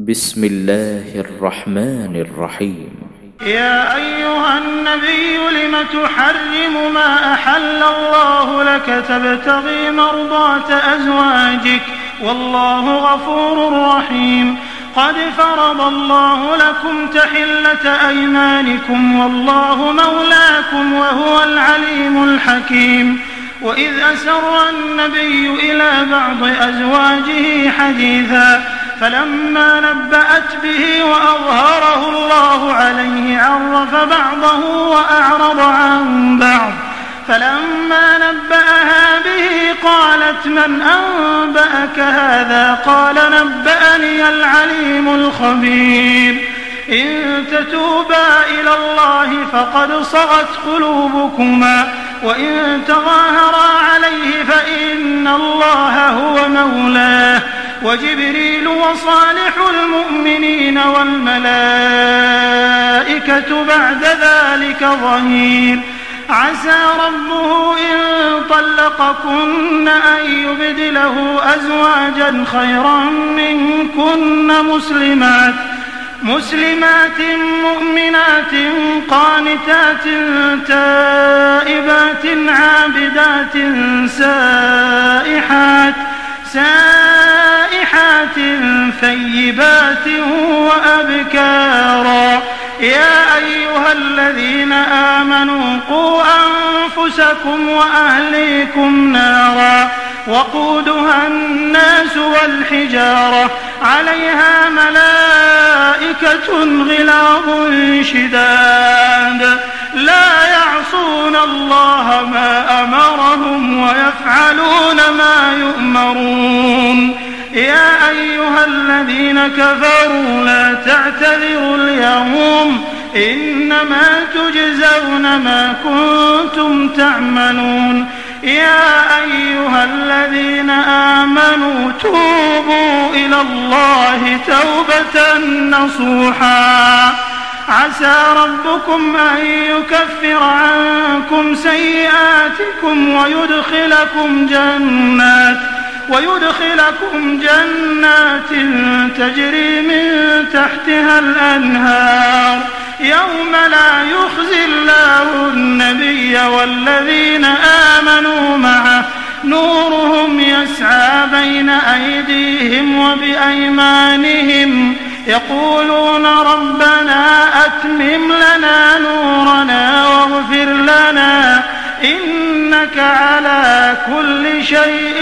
بسم الله الرحمن الرحيم. يا أيها النبي لم تحرم ما أحل الله لك تبتغي مرضات أزواجك والله غفور رحيم. قد فرض الله لكم تحلة أيمانكم والله مولاكم وهو العليم الحكيم. وإذ أسر النبي إلى بعض أزواجه حديثا فلما نبأت به وأظهره الله عليه عرف بعضه وأعرض عن بعض. فلما نبأها به قالت من أنبأك هذا؟ قال نبأني العليم الخبير. إن تتوبا إلى الله فقد صغت قلوبكما وإن تظاهرا عليه فإن الله هو مولاه وجبريل وصالح المؤمنين والملائكة بعد ذلك ظهير. عسى ربه إن طلقكن أن يبدله أزواجا خيرا منكن مسلمات مؤمنات قانتات تائبات عابدات سائحات ثيبات وأبكارا. يا أيها الذين آمنوا قوا أنفسكم وأهليكم نارا وقودها الناس والحجارة عليها ملائكة غلاظ شداد لا يعصون الله ما أمرهم ويفعلون ما يؤمرون. يا أيها الذين كفروا لا تعتذروا اليوم إنما تجزون ما كنتم تعملون. يا أيها الذين آمنوا توبوا إلى الله توبة نصوحا عسى ربكم أن يكفر عنكم سيئاتكم ويدخلكم جنات تجري من تحتها الأنهار يوم لا يخزي الله النبي والذين آمنوا معه نورهم يسعى بين أيديهم وبأيمانهم يقولون ربنا أتمم لنا نورنا واغفر لنا إنك على كل شيء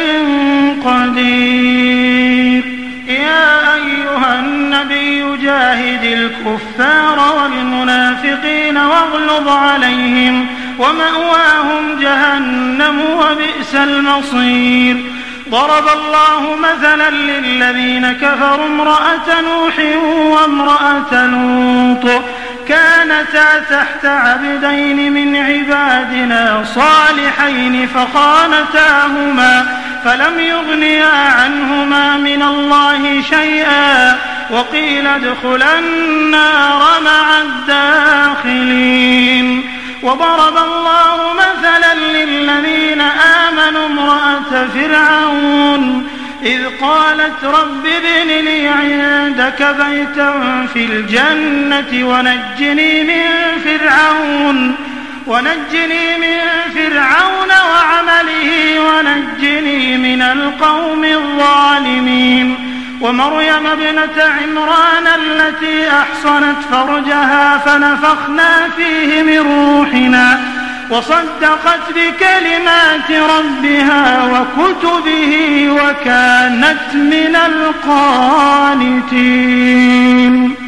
قدير. يا أيها النبي جاهد الكفار والمنافقين واغلظ عليهم ومأواهم جهنم وبئس المصير. ضرب الله مثلا للذين كفروا امرأة نوح وامرأة لوط كانتا تحت عبدين من عبادنا صالحين فخانتاهما فلم يغنيا عنهما من الله شيئا وقيل ادخلا النار مع الداخلين. وضرب الله مثلا للذين آمنوا امرأة فرعون إذ قالت رب ابن لي عندك بيتا في الجنة ونجني من فرعون وعمله ونجني من القوم الظالمين. ومريم ابنة عمران التي أحصنت فرجها فنفخنا فيه من روحنا وصدقت بكلمات ربها وكتبه وكانت من القانتين.